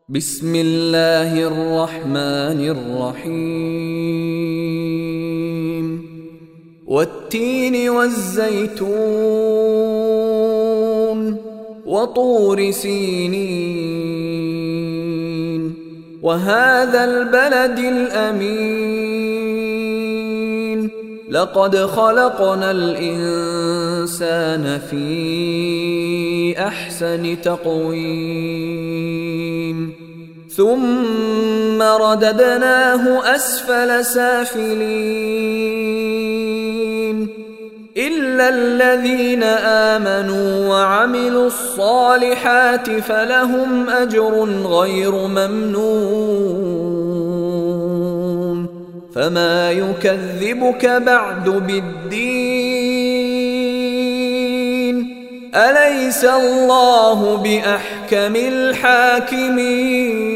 بسم الله الرحمن الرحيم والتين والزيتون وطور سينين وهذا البلد الأمين لقد خلقنا الإنسان في أحسن تقويم ثم رددناه أسفل سافلين إلا الذين آمنوا وعملوا الصالحات فلهم أجر غير ممنون فما يكذبك بعد بالدين أليس الله بأحكم الحاكمين